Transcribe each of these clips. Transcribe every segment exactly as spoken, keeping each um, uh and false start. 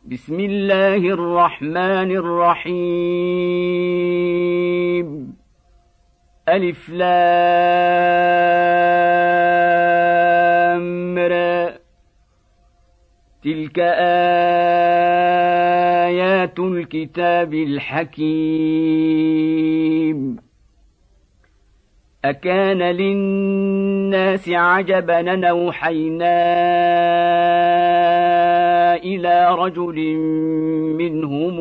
بسم الله الرحمن الرحيم ألف لام را تلك آيات الكتاب الحكيم أكان للناس عجبا أن أوحينا إلى رجل منهم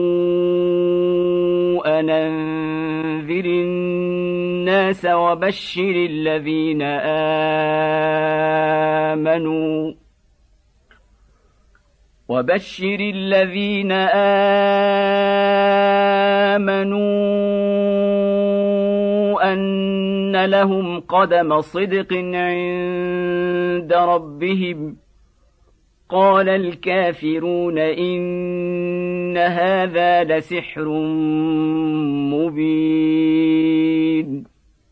أن أنذر الناس وبشر الذين آمنوا وبشر الذين آمنوا أن لهم قدم صدق عند ربهم. قال الكافرون إن هذا لسحر مبين.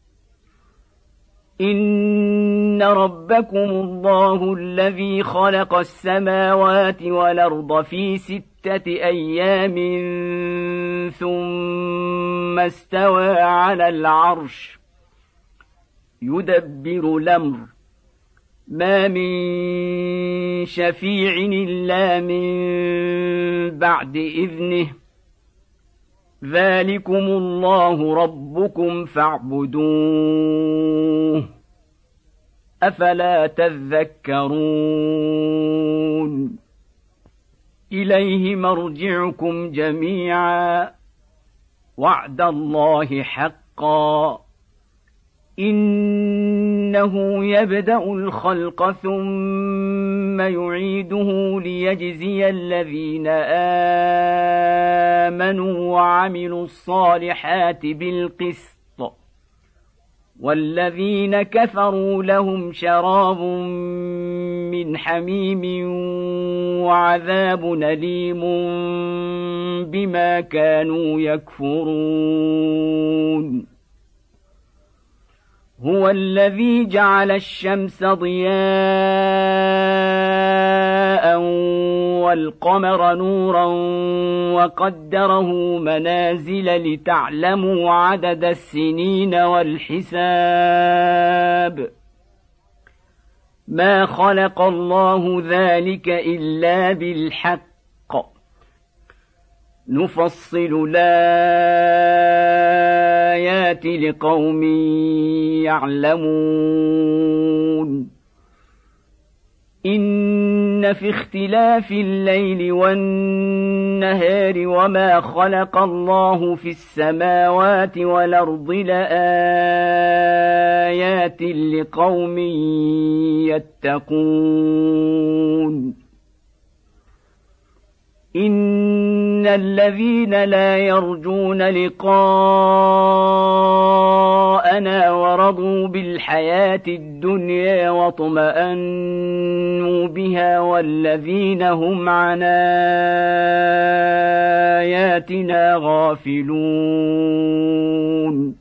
إن ربكم الله الذي خلق السماوات والأرض في ستة أيام ثم استوى على العرش يدبر الأمر ما من شفيع إلا من بعد إذنه ذلكم الله ربكم فاعبدوه أفلا تذكرون. إليه مرجعكم جميعا وعد الله حقا إنه يبدأ الخلق ثم يعيده ليجزي الذين آمنوا وعملوا الصالحات بالقسط والذين كفروا لهم شراب من حميم وعذاب أليم بما كانوا يكفرون. هو الذي جعل الشمس ضياء والقمر نورا وقدره منازل لتعلموا عدد السنين والحساب. ما خلق الله ذلك إلا بالحق نفصل الآيات لقوم يعلمون. إن في اختلاف الليل والنهار وما خلق الله في السماوات والأرض لآيات لقوم يتقون. إن الذين لا يرجون لقاءنا ورضوا بالحياة الدنيا واطمأنوا بها والذين هم عن آياتنا غافلون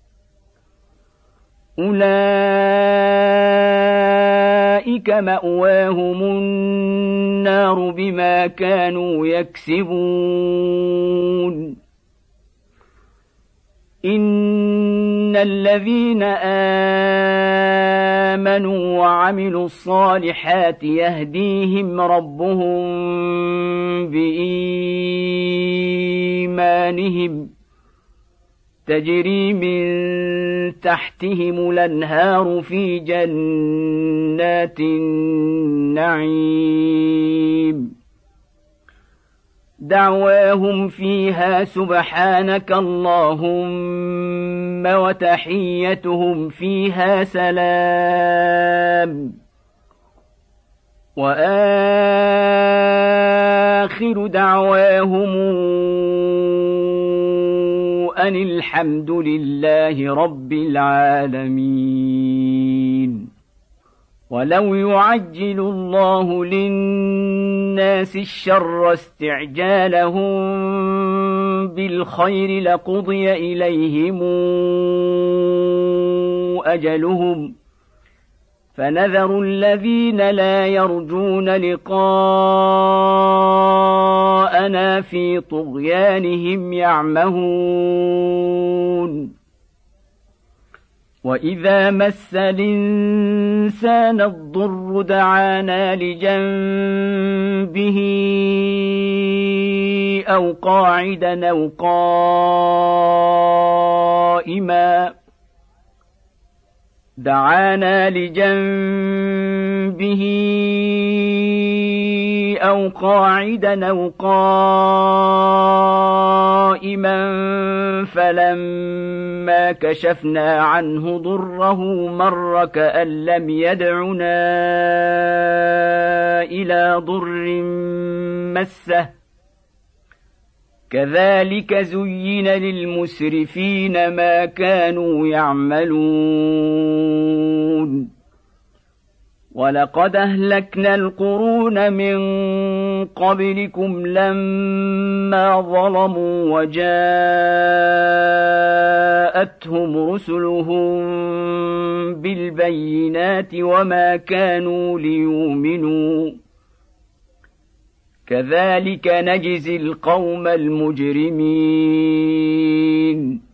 أولئك مأواهم النار بما كانوا يكسبون. إن الذين آمنوا وعملوا الصالحات يهديهم ربهم بإيمانهم تجري من تحتهم الأنهار في جنات النعيم دعواهم فيها سبحانك اللهم وتحيتهم فيها سلام وآخر دعواهم أن الحمد لله رب العالمين. ولو يعجل الله للناس الشر استعجالهم بالخير لقضي إليهم أجلهم فنذر الذين لا يرجون لقاء ربنا في طغيانهم يعمهون وإذا مس الإنسان الضر دعانا لجنبه أو قاعدا أو قائما دعانا لجنبه أو قاعدا أو قائما فلما كشفنا عنه ضره مر كأن لم يدعنا إلى ضر مسه كذلك زين للمسرفين ما كانوا يعملون ولقد أهلكنا القرون من قبلكم لما ظلموا وجاءتهم رسلهم بالبينات وما كانوا ليؤمنوا كذلك نجزي القوم المجرمين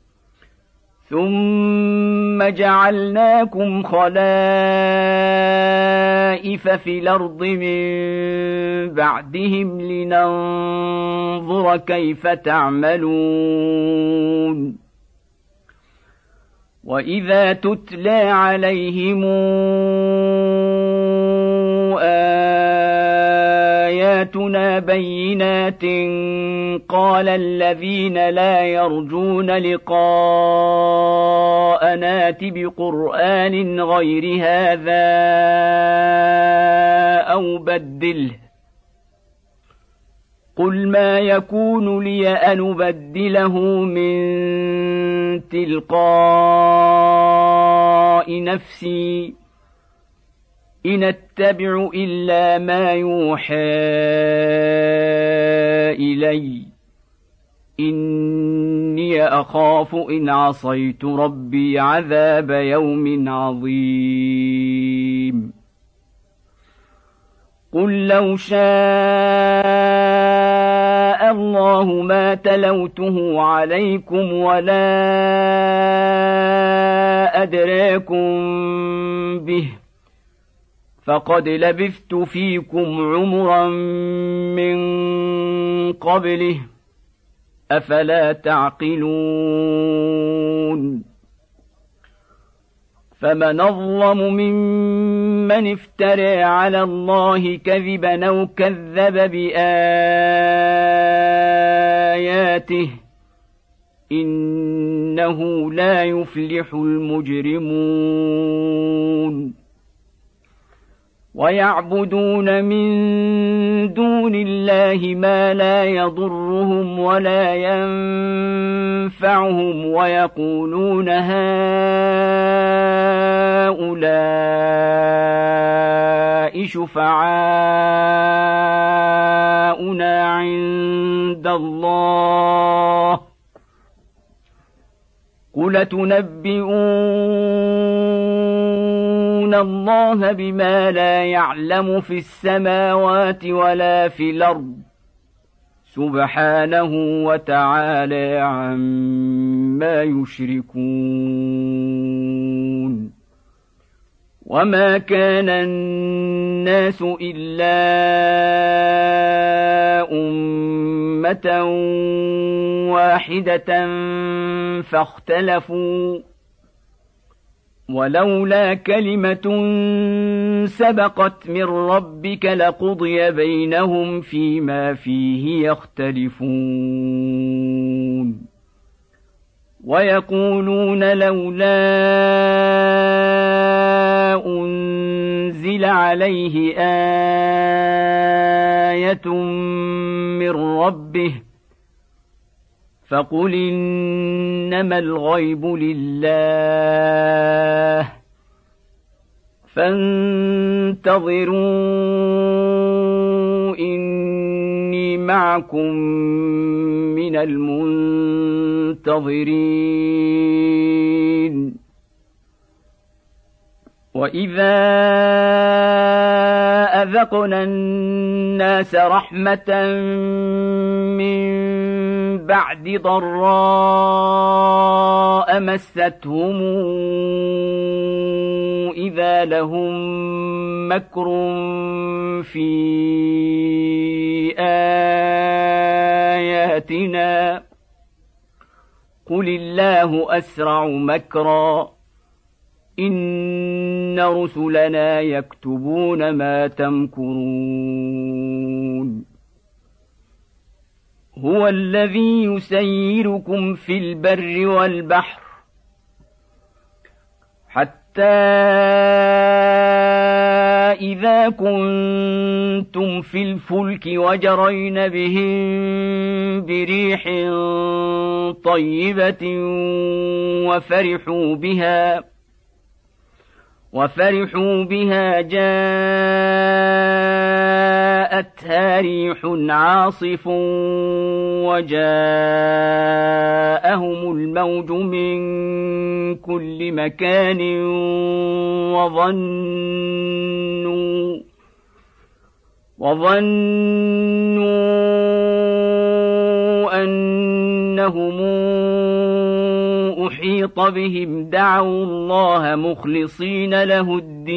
ثم جعلناكم خلائف في الأرض من بعدهم لننظر كيف تعملون وإذا تتلى عليهم آياتنا بينات قال الذين لا يرجون لقاءنا ائت بقرآن غير هذا أو بدله قل ما يكون لي أن أبدله من تلقاء نفسي إن أتبع إلا ما يوحى إلي إني أخاف إن عصيت ربي عذاب يوم عظيم قل لو شاء الله ما تلوته عليكم ولا أدراكم به فقد لبثت فيكم عمرا من قبله أفلا تعقلون فمن أظلم ممن افترى على الله كذبا أو كذب بآياته إنه لا يفلح المجرمون ويعبدون من دون الله ما لا يضرهم ولا ينفعهم ويقولون هؤلاء شفعاؤنا عند الله قل تنبئون الله بما لا يعلم في السماوات ولا في الأرض سبحانه وتعالى عما يشركون وما كان الناس إلا أمة واحدة فاختلفوا ولولا كلمة سبقت من ربك لقضي بينهم فيما فيه يختلفون ويقولون لولا أنزل عليه آية من ربه فقل إنما الغيب لله فانتظروا إني معكم من المنتظرين وإذا أذقنا الناس رحمة من بعد ضراء مستهم إذا لهم مكر في آياتنا قل الله أسرع مكرا إن رسلنا يكتبون ما تمكرون هو الذي يسيركم في البر والبحر حتى إذا كنتم في الفلك وجرين بهم بريح طيبة وفرحوا بها وفرحوا بها جاءتها ريح عاصف وجاءهم الموج من كل مكان وظنوا وظنوا أنهم أحيط بهم دعوا الله مخلصين له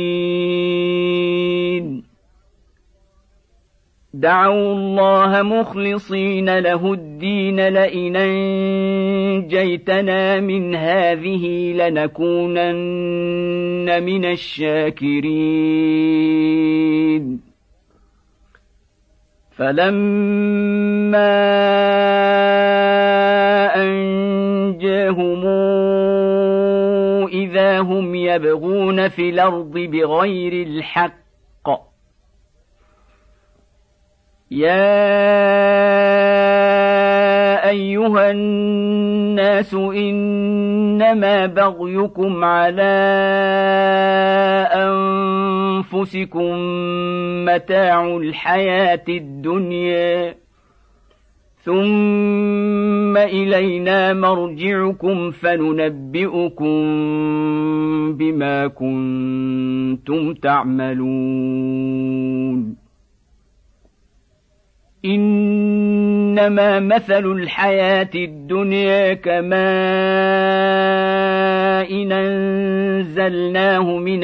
الدين دعوا الله مخلصين له الدين لئن أنجيتنا من هذه لنكونن من الشاكرين فلما أنجاهم إذا هم يبغون في الأرض بغير الحق يا أيها الناس إنما بغيكم على أنفسكم متاع الحياة الدنيا ثم إلينا مرجعكم فننبئكم بما كنتم تعملون إنما مثل الحياة الدنيا كماء إن أنزلناه من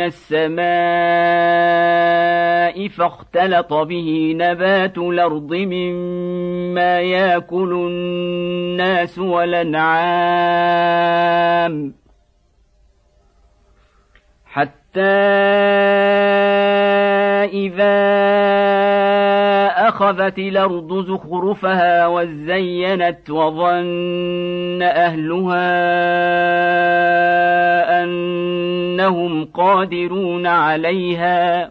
السماء فاختلط به نبات الأرض مما يأكل الناس والأنعام حتى إذا أخذت الأرض زخرفها وزينت وظن أهلها أنهم قادرون عليها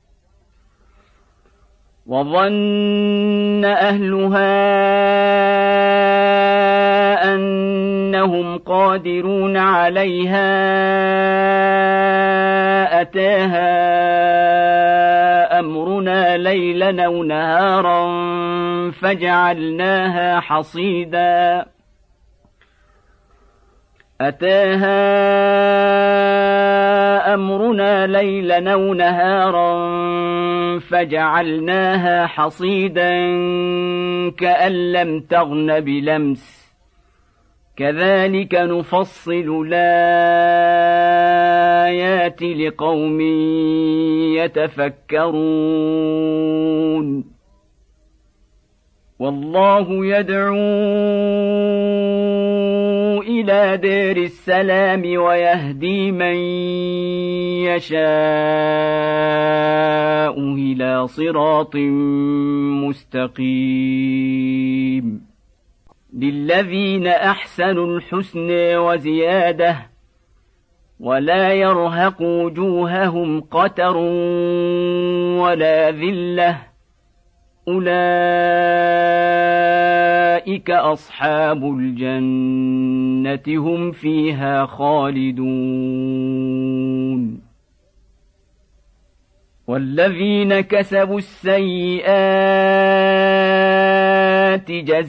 وظن أهلها أنهم قادرون عليها أتاها أمرنا ليلا أو نهارا فجعلناها حصيدا أتاها أمرنا ليلا أو نهارا فجعلناها حصيدا كأن لم تغن بلمس كذلك نفصل الآيات لقوم يتفكرون والله يدعو إلى دار السلام ويهدي من يشاء إلى صراط مستقيم للذين أحسنوا الحسن وزيادة ولا يرهق وجوههم قتر ولا ذلة أولئك أصحاب الجنة هم فيها خالدون والذين كسبوا السيئات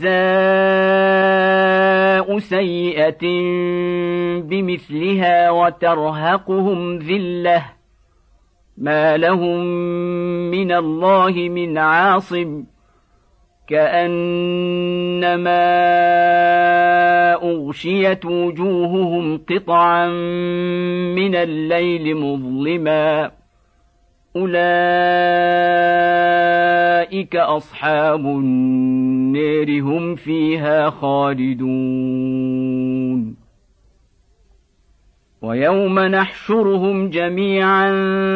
جزاء سيئة بمثلها وترهقهم ذلة ما لهم من الله من عاصم كأنما أغشيت وجوههم قطعا من الليل مظلما أولئك أصحاب النار هم فيها خالدون ويوم نحشرهم جميعا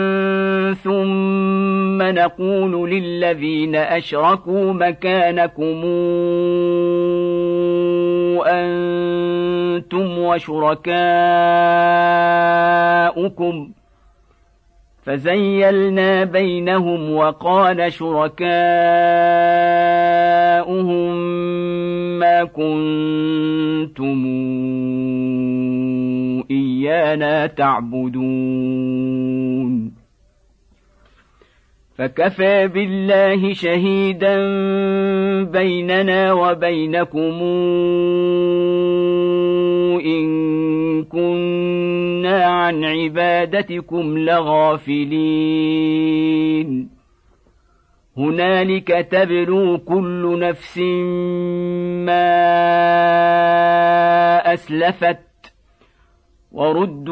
ثم نقول للذين أشركوا مكانكم أنتم وشركاؤكم فزيلنا بينهم وقال شركاؤهم ما كنتم إيانا تعبدون فكفى بالله شهيدا بيننا وبينكم إن كنا عن عبادتكم لغافلين هنالك تبلو كل نفس ما أسلفت وردوا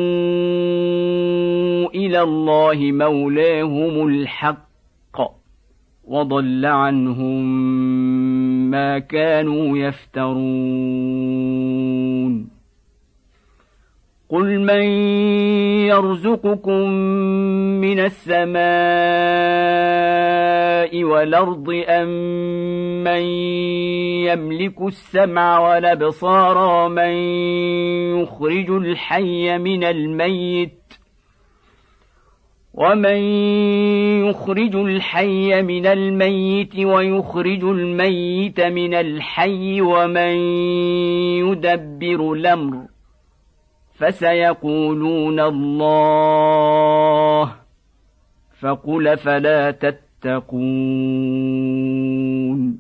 إلى الله مولاهم الحق وضل عنهم ما كانوا يفترون قل من يرزقكم من السماء والأرض أم من يملك السمع والأبصار من يخرج الحي من الميت ومن يخرج الحي من الميت ويخرج الميت من الحي ومن يدبر الأمر فسيقولون الله فقل فلا تتقون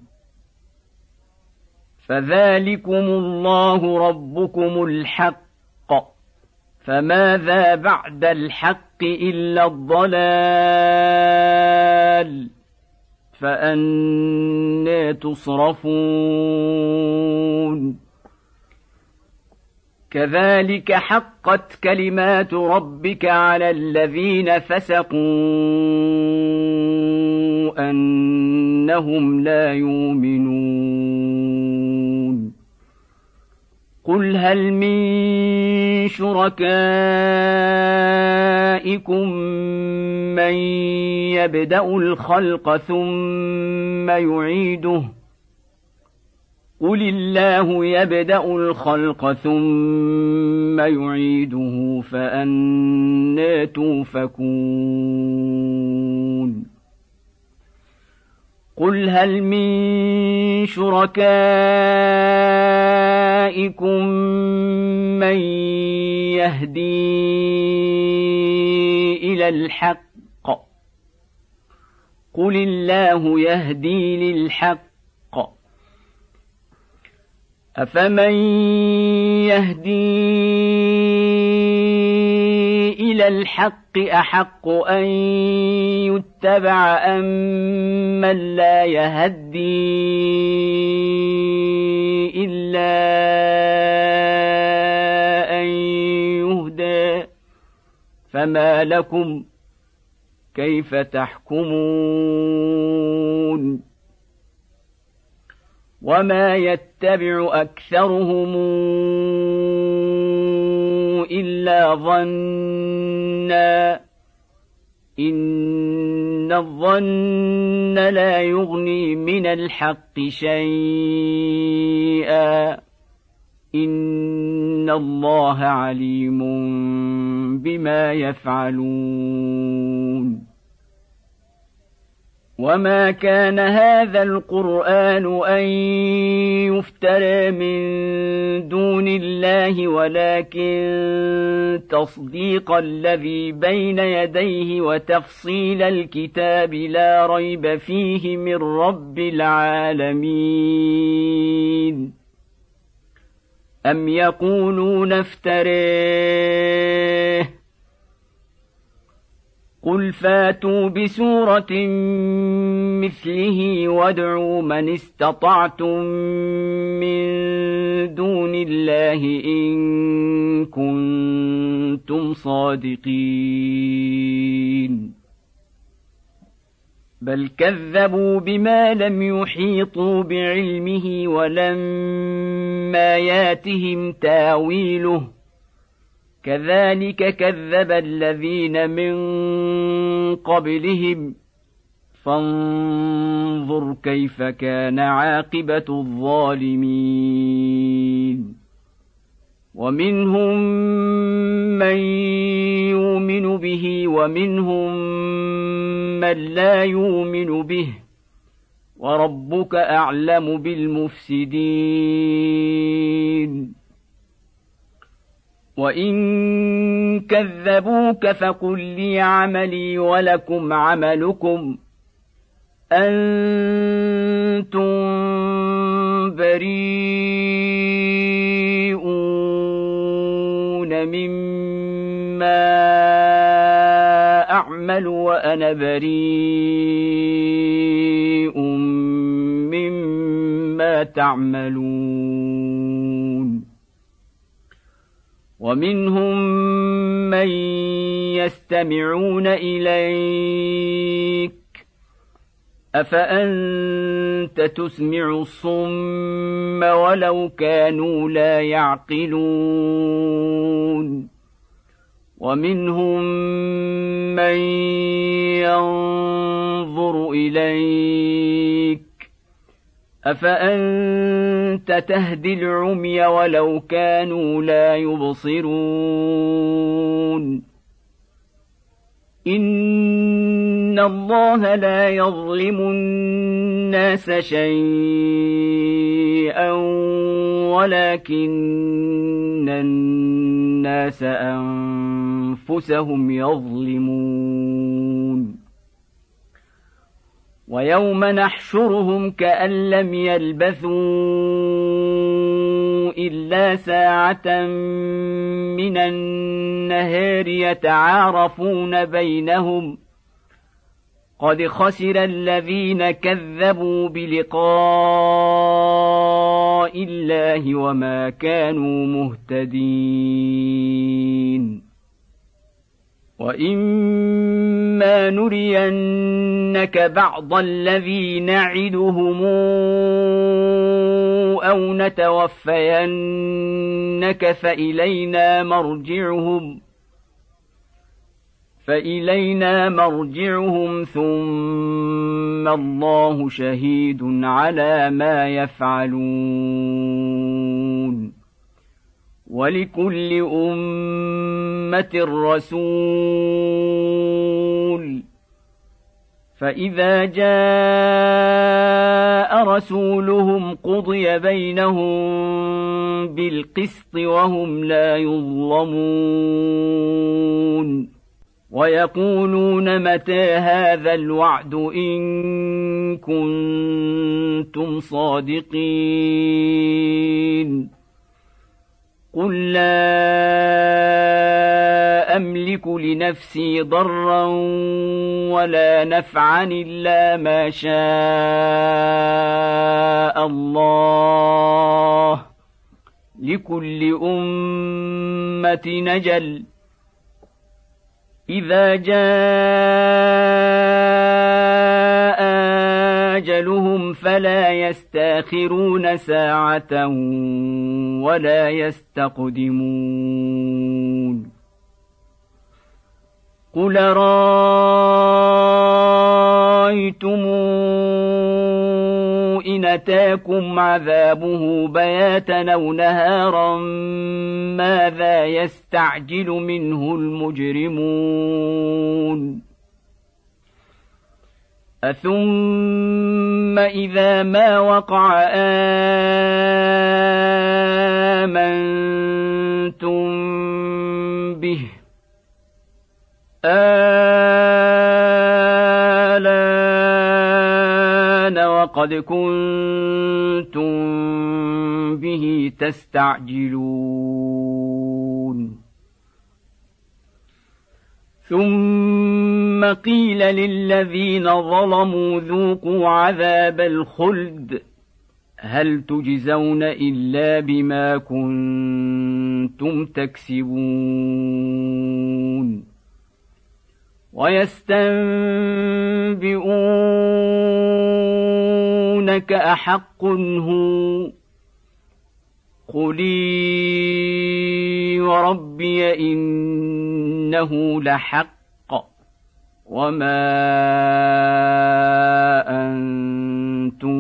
فذلكم الله ربكم الحق فماذا بعد الحق إلا الضلال فأنى تصرفون كذلك حقت كلمات ربك على الذين فسقوا أنهم لا يؤمنون قل هل من شركائكم من يبدأ الخلق ثم يعيده قل الله يبدأ الخلق ثم يعيده فأنى توفكون قل هل من شركائكم من يهدي إلى الحق قل الله يهدي للحق أفمن يهدي إلى الحق أحق أن يتبع أم من لا يهدي إلا أن يهدى فما لكم كيف تحكمون وما يتبع أكثرهم إلا ظنا إن الظن لا يغني من الحق شيئا إن الله عليم بما يفعلون وما كان هذا القرآن أن يفترى من دون الله ولكن تصديق الذي بين يديه وتفصيل الكتاب لا ريب فيه من رب العالمين أم يقولون افتريه قل فاتوا بسورة مثله وادعوا من استطعتم من دون الله إن كنتم صادقين بل كذبوا بما لم يحيطوا بعلمه ولما ياتهم تاويله كذلك كذب الذين من قبلهم فانظر كيف كان عاقبة الظالمين ومنهم من يؤمن به ومنهم من لا يؤمن به وربك أعلم بالمفسدين وإن كذبوك فقل لي عملي ولكم عملكم أنتم بريئون مما أعمل وأنا بريء مما تعملون ومنهم من يستمعون إليك أفأنت تسمع الصم ولو كانوا لا يعقلون ومنهم من ينظر إليك أفأنت تهدي العمي ولو كانوا لا يبصرون إن الله لا يظلم الناس شيئا ولكن الناس أنفسهم يظلمون ويوم نحشرهم كأن لم يلبثوا إلا ساعة من النهار يتعارفون بينهم قد خسر الذين كذبوا بلقاء الله وما كانوا مهتدين وإما نرينك بعض الذي نعدهم أو نتوفينك فإلينا مرجعهم فإلينا مرجعهم ثم الله شهيد على ما يفعلون ولكل أمة رسول فإذا جاء رسولهم قضي بينهم بالقسط وهم لا يظلمون ويقولون متى هذا الوعد إن كنتم صادقين قل لا أملك لنفسي ضرا ولا نفعا إلا ما شاء الله لكل أمة نجل إذا جاء أجلهم فلا يستأخرون ساعة ولا يستقدمون قل رأيتم إن أتاكم عذابه بياتا أو نهارا ماذا يستعجل منه المجرمون أثم إذا ما وقع آمنتم به آلان وقد كنتم به تستعجلون ثم ثم قيل للذين ظلموا ذوقوا عذاب الخلد هل تجزون إلا بما كنتم تكسبون ويستنبئونك أحق هو قل وربي إنه لحق وما أنتم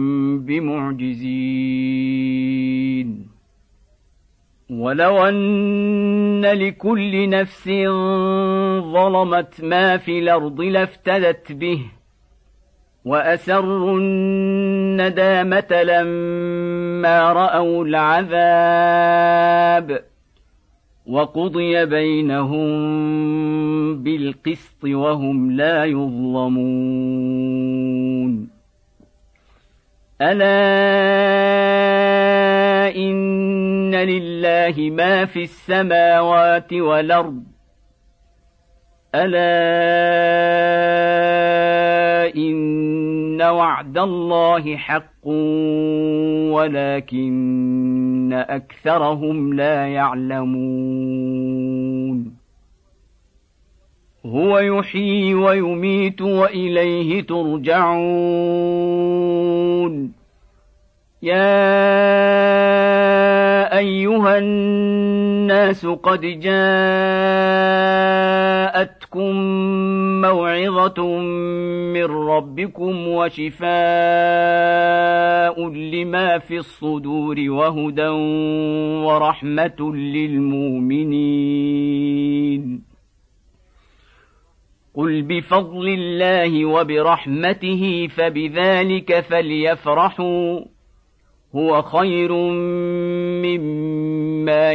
بمعجزين ولو أن لكل نفس ظلمت ما في الأرض لافتدت به وأسروا الندامة لما رأوا العذاب وقضي بينهم بالقسط وهم لا يظلمون ألا إن لله ما في السماوات والأرض ألا إن وعد الله حق ولكن أكثرهم لا يعلمون هو يحيي ويميت وإليه ترجعون يا أيها الناس قد جاءتكم موعظة من ربكم وشفاء لما في الصدور وهدى ورحمة للمؤمنين قل بفضل الله وبرحمته فبذلك فليفرحوا هو خير مما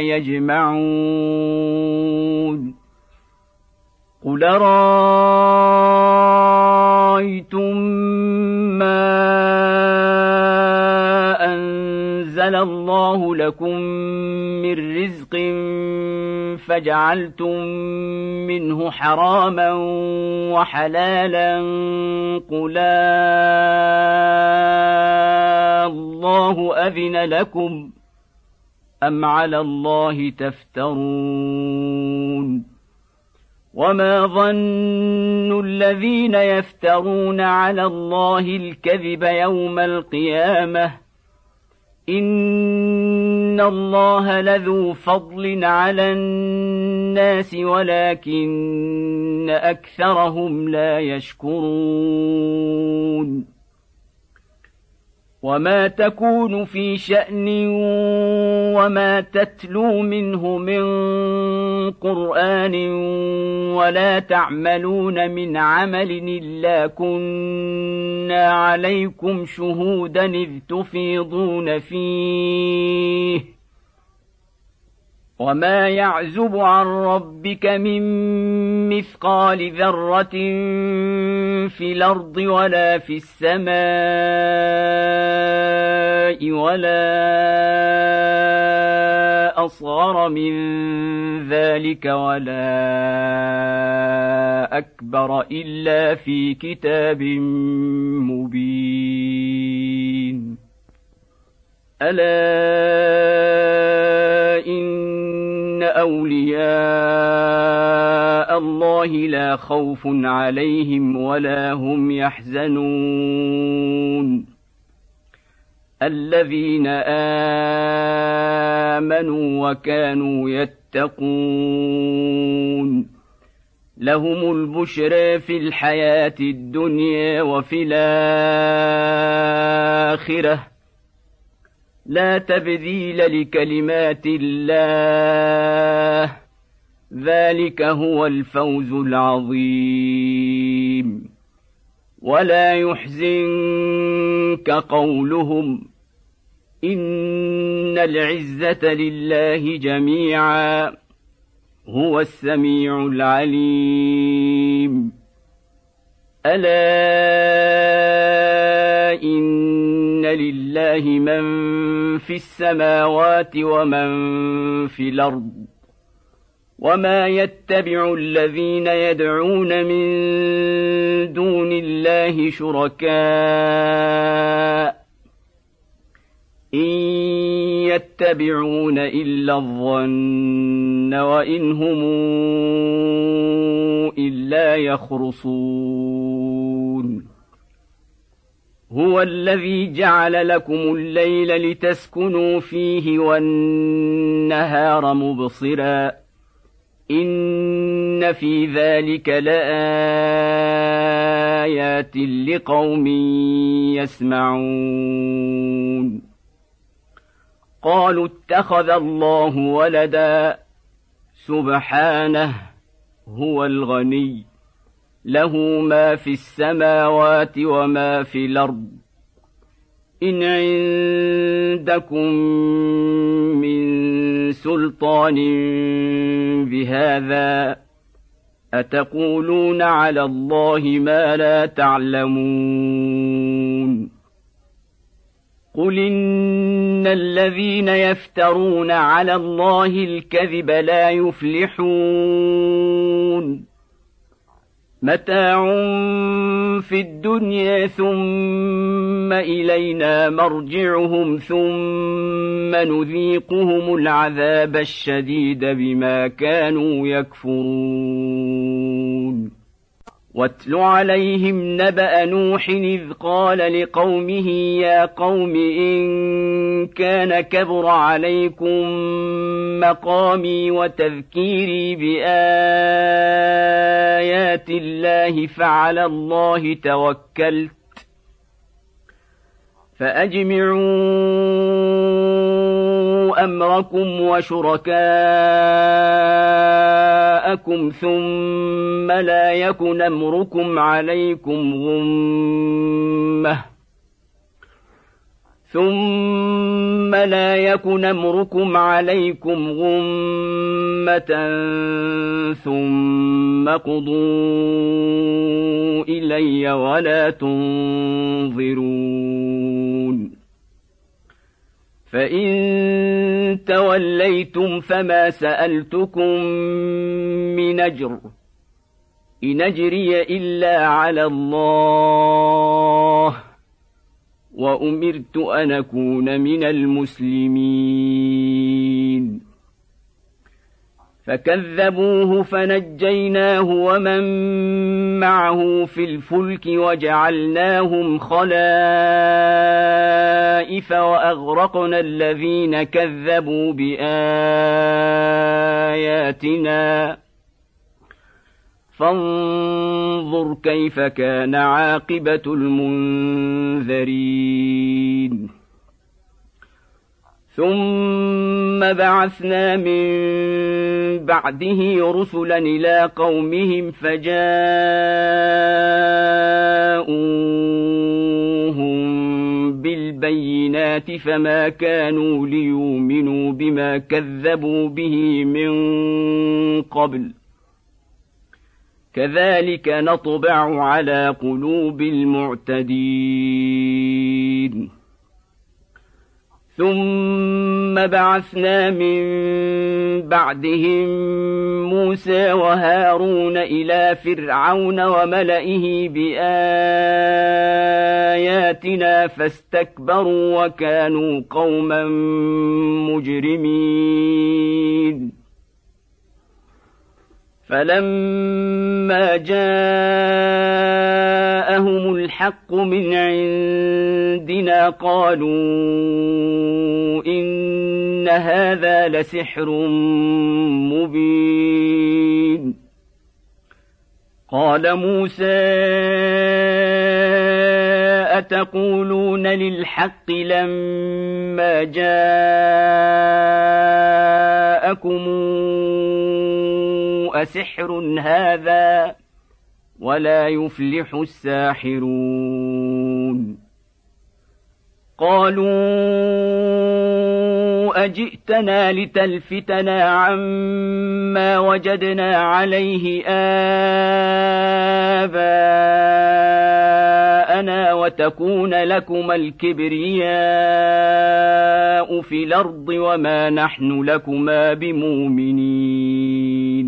يجمعون قل رأيتم ما أنزل الله لكم من رزق فجعلتم منه حراما وحلالا قل الله أذن لكم أم على الله تفترون وما ظن الذين يفترون على الله الكذب يوم القيامة إن الله لذو فضل على الناس ولكن أكثرهم لا يشكرون وما تكون في شأن وما تتلو منه من قرآن ولا تعملون من عمل إلا كنا عليكم شهودا إذ تفيضون فيه وما يعزب عن ربك من مثقال ذرة في الأرض ولا في السماء ولا أصغر من ذلك ولا أكبر إلا في كتاب مبين ألا إن أولياء الله لا خوف عليهم ولا هم يحزنون الذين آمنوا وكانوا يتقون لهم البشرى في الحياة الدنيا وفي الآخرة لا تبديل لكلمات الله ذلك هو الفوز العظيم ولا يحزنك قولهم إن العزة لله جميعا هو السميع العليم ألا إن لله من في السماوات ومن في الأرض وما يتبع الذين يدعون من دون الله شركاء إن يتبعون إلا الظن وإن هم إلا يخرصون هو الذي جعل لكم الليل لتسكنوا فيه والنهار مبصرا إن في ذلك لآيات لقوم يسمعون قالوا اتخذ الله ولدا سبحانه هو الغني له ما في السماوات وما في الأرض إن عندكم من سلطان بهذا أتقولون على الله ما لا تعلمون قل إن الذين يفترون على الله الكذب لا يفلحون متاع في الدنيا ثم إلينا مرجعهم ثم نذيقهم العذاب الشديد بما كانوا يكفرون واتل عليهم نبأ نوح إذ قال لقومه يا قوم إن كان كبر عليكم مقامي وتذكيري بآيات الله فعلى الله توكلت فأجمعوا أمركم وشركاءكم ثم لا يكن أمركم عليكم غمة ثم لا يكن أمركم عليكم غمة ثم قضوا إلي ولا تنظرون فإن توليتم فما سألتكم من أجر إن أجري إلا على الله وأمرت أن أكون من المسلمين فكذبوه فنجيناه ومن معه في الفلك وجعلناهم خلائف وأغرقنا الذين كذبوا بآياتنا فانظر كيف كان عاقبة المنذرين ثم بعثنا من بعده رسلا إلى قومهم فجاءوهم بالبينات فما كانوا ليؤمنوا بما كذبوا به من قبل كذلك نطبع على قلوب المعتدين ثم بعثنا من بعدهم موسى وهارون إلى فرعون وملئه بآياتنا فاستكبروا وكانوا قوما مجرمين فلما جاءهم الحق من عندنا قالوا إن هذا لسحر مبين قال موسى أتقولون للحق لما جاءكم أسحر هذا ولا يفلح الساحرون قالوا أجئتنا لتلفتنا عما وجدنا عليه آباءنا وتكون لكما الكبرياء في الأرض وما نحن لكما بمؤمنين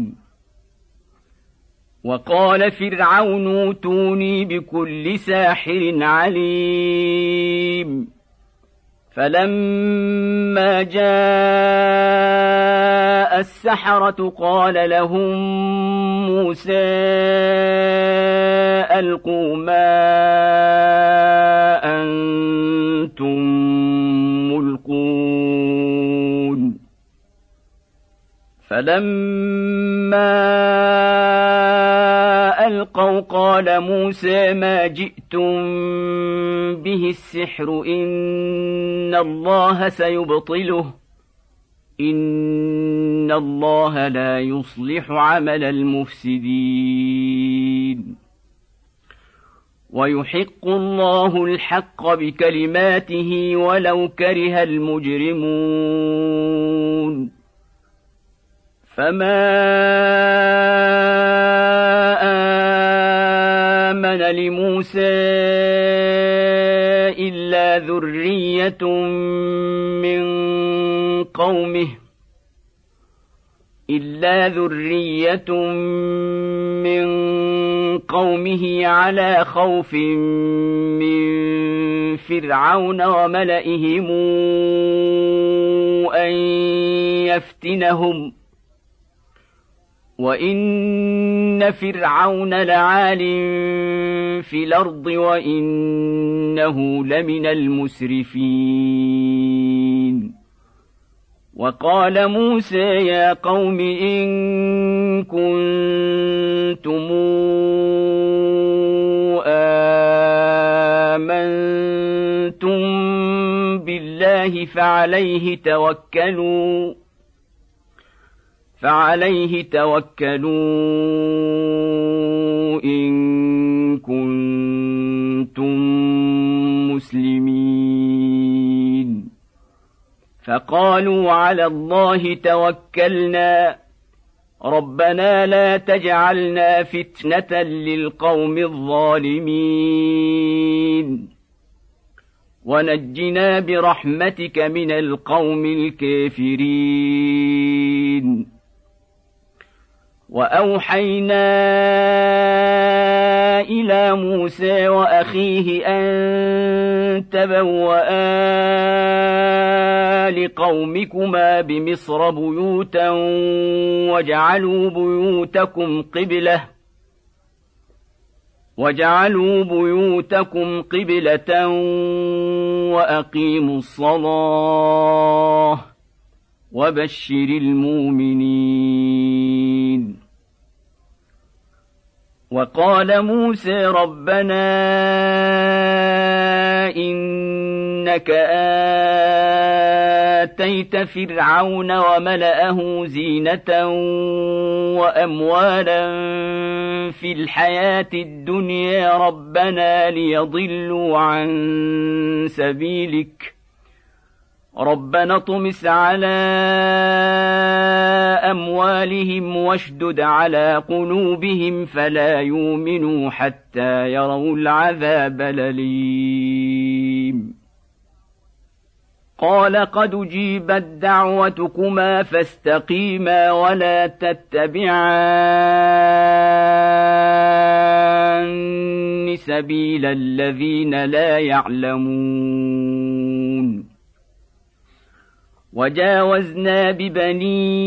وقال فرعون اوتوني بكل ساحر عليم فلما جاء السحرة قال لهم موسى ألقوا ما أنتم ملقون فلما ألقوا قال موسى ما جئتم به السحر إن الله سيبطله إن الله لا يصلح عمل المفسدين ويحق الله الحق بكلماته ولو كره المجرمون فما آمن لموسى إلا ذرية من قومه إلا ذرية من قومه على خوف من فرعون وملئهم أن يفتنهم وإن فرعون لعال في الأرض وإنه لمن المسرفين وقال موسى يا قوم إن كنتم آمنتم بالله فعليه توكلوا فعليه توكلوا إن كنتم مسلمين فقالوا على الله توكلنا ربنا لا تجعلنا فتنة للقوم الظالمين ونجنا برحمتك من القوم الكافرين وأوحينا إلى موسى وأخيه أن تبوأ لقومكما بمصر بيوتا وجعلوا بيوتكم قبلة وجعلوا بيوتكم قبلة وأقيموا الصلاة وبشر المؤمنين وقال موسى ربنا إنك آتيت فرعون وملأه زينة وأموالا في الحياة الدنيا ربنا ليضلوا عن سبيلك ربنا اطمس على أموالهم واشدد على قلوبهم فلا يؤمنوا حتى يروا العذاب الأليم قال قد أجيبت دعوتكما فاستقيما ولا تتبعان سبيل الذين لا يعلمون وجاوزنا ببني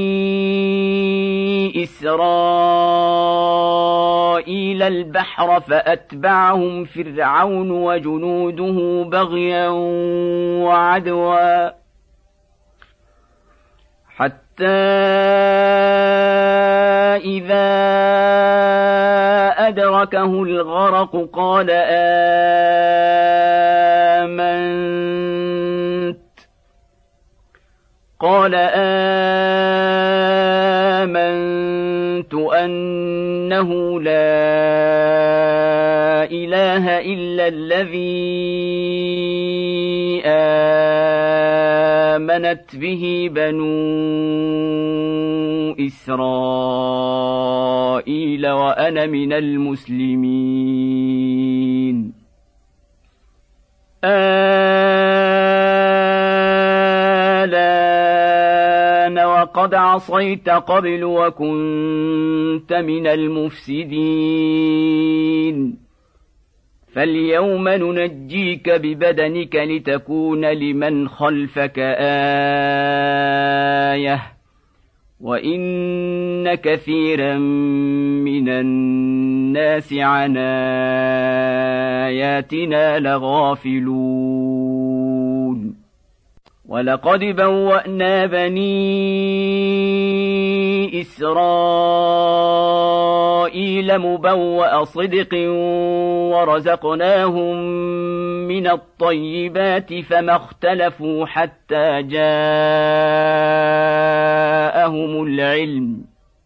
إسرائيل البحر فأتبعهم فرعون وجنوده بغيا وعدوا حتى إذا أدركه الغرق قال آمنت قال آمنت أنه لا إله إلا الذي آمنت به بنو إسرائيل وأنا من المسلمين آلان وقد عصيت قبل وكنت من المفسدين فاليوم ننجيك ببدنك لتكون لمن خلفك آية وإن كثيرا من الناس عن آياتنا لغافلون ولقد بوأنا بني إسرائيل مبوأ صدق ورزقناهم من الطيبات فما اختلفوا حتى جاءهم العلم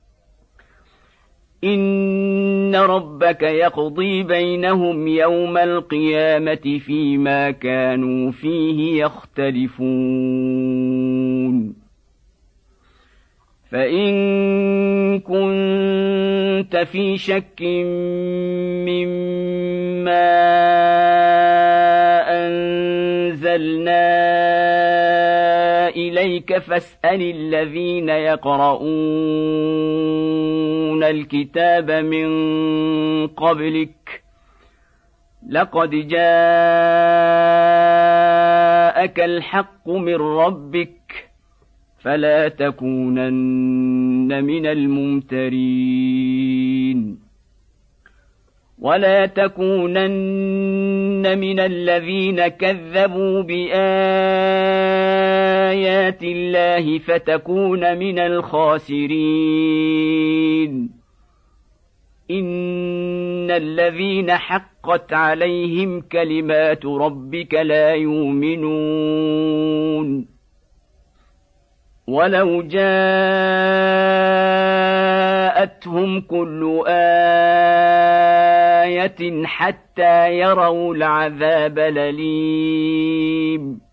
إن ربك يقضي بينهم يوم القيامة فيما كانوا فيه يختلفون فإن كنت في شك مما أنزلنا إليك فاسأل الذين يقرؤون الكتاب من قبلك لقد جاءك الحق من ربك فلا تكونن من الممترين ولا تكونن من الذين كذبوا بآيات الله فتكون من الخاسرين إن الذين حقت عليهم كلمات ربك لا يؤمنون ولو جاءتهم كل آية حتى يروا العذاب الأليم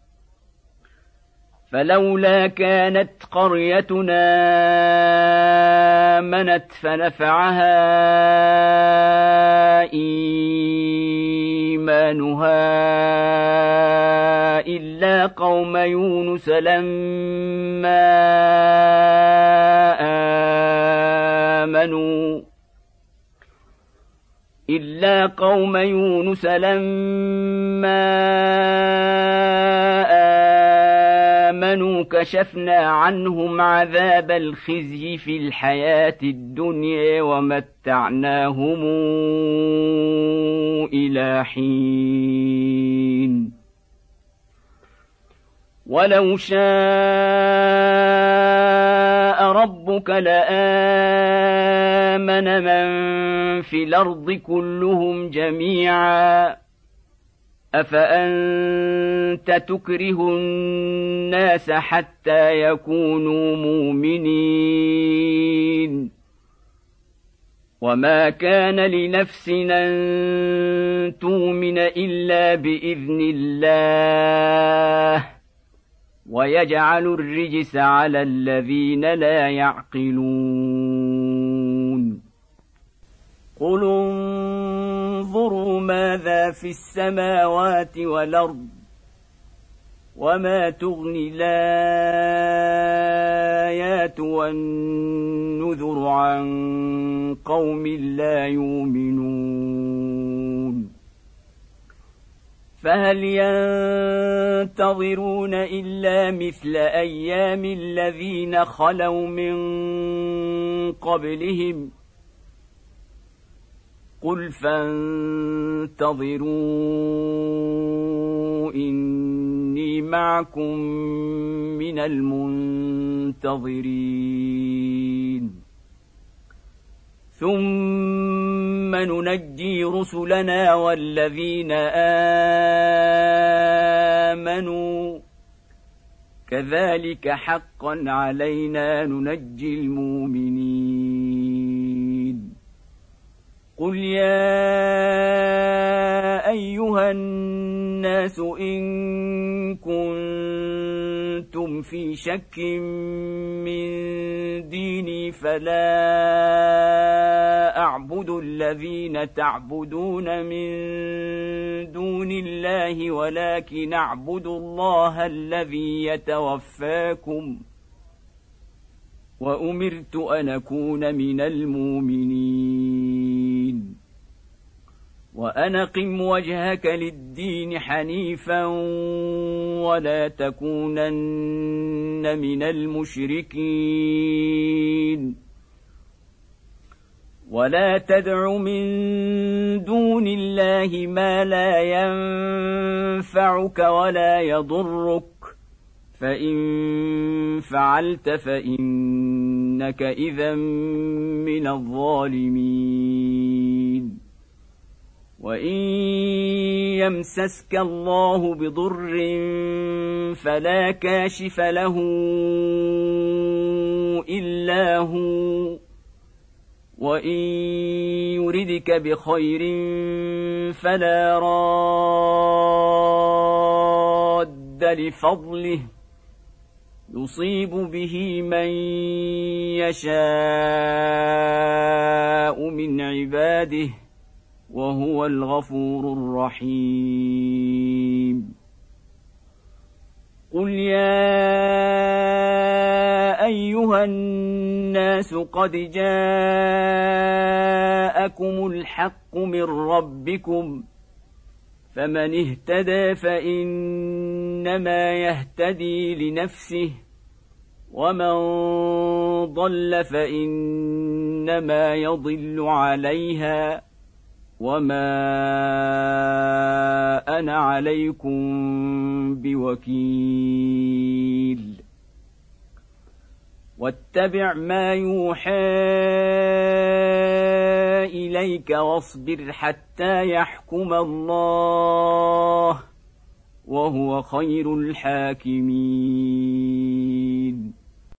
فلولا كانت قريتنا آمنت فنفعها إيمانها إلا قوم يونس لما آمنوا إلا قوم يونس لما آمنوا كشفنا عنهم عذاب الخزي في الحياة الدنيا ومتعناهم إلى حين ولو شاء ربك لآمن من في الأرض كلهم جميعا أفأنت تكره الناس حتى يكونوا مؤمنين وما كان لنفس أن تؤمن إلا بإذن الله ويجعل الرجس على الذين لا يعقلون قل انظروا ماذا في السماوات والأرض وما تغني الآيات والنذر عن قوم لا يؤمنون فهل ينتظرون إلا مثل أيام الذين خلوا من قبلهم قل فانتظروا إني معكم من المنتظرين ثم ننجي رسلنا والذين آمنوا كذلك حقا علينا ننجي المؤمنين قل يا أيها الناس إن كنتم في شك من ديني فلا أعبد الذين تعبدون من دون الله ولكن أعبد الله الذي يتوفاكم وأمرت أن أكون من المؤمنين وأن أقم وجهك للدين حنيفا ولا تكونن من المشركين ولا تدع من دون الله ما لا ينفعك ولا يضرك فإن فعلت فإنك إذا من الظالمين وإن يمسسك الله بضر فلا كاشف له إلا هو وإن يردك بخير فلا راد لفضله يصيب به من يشاء من عباده وهو الغفور الرحيم قل يا أيها الناس قد جاءكم الحق من ربكم فمن اهتدى فإنما يهتدي لنفسه ومن ضل فإنما يضل عليها وما أنا عليكم بوكيل واتبع ما يوحى إليك واصبر حتى يحكم الله وهو خير الحاكمين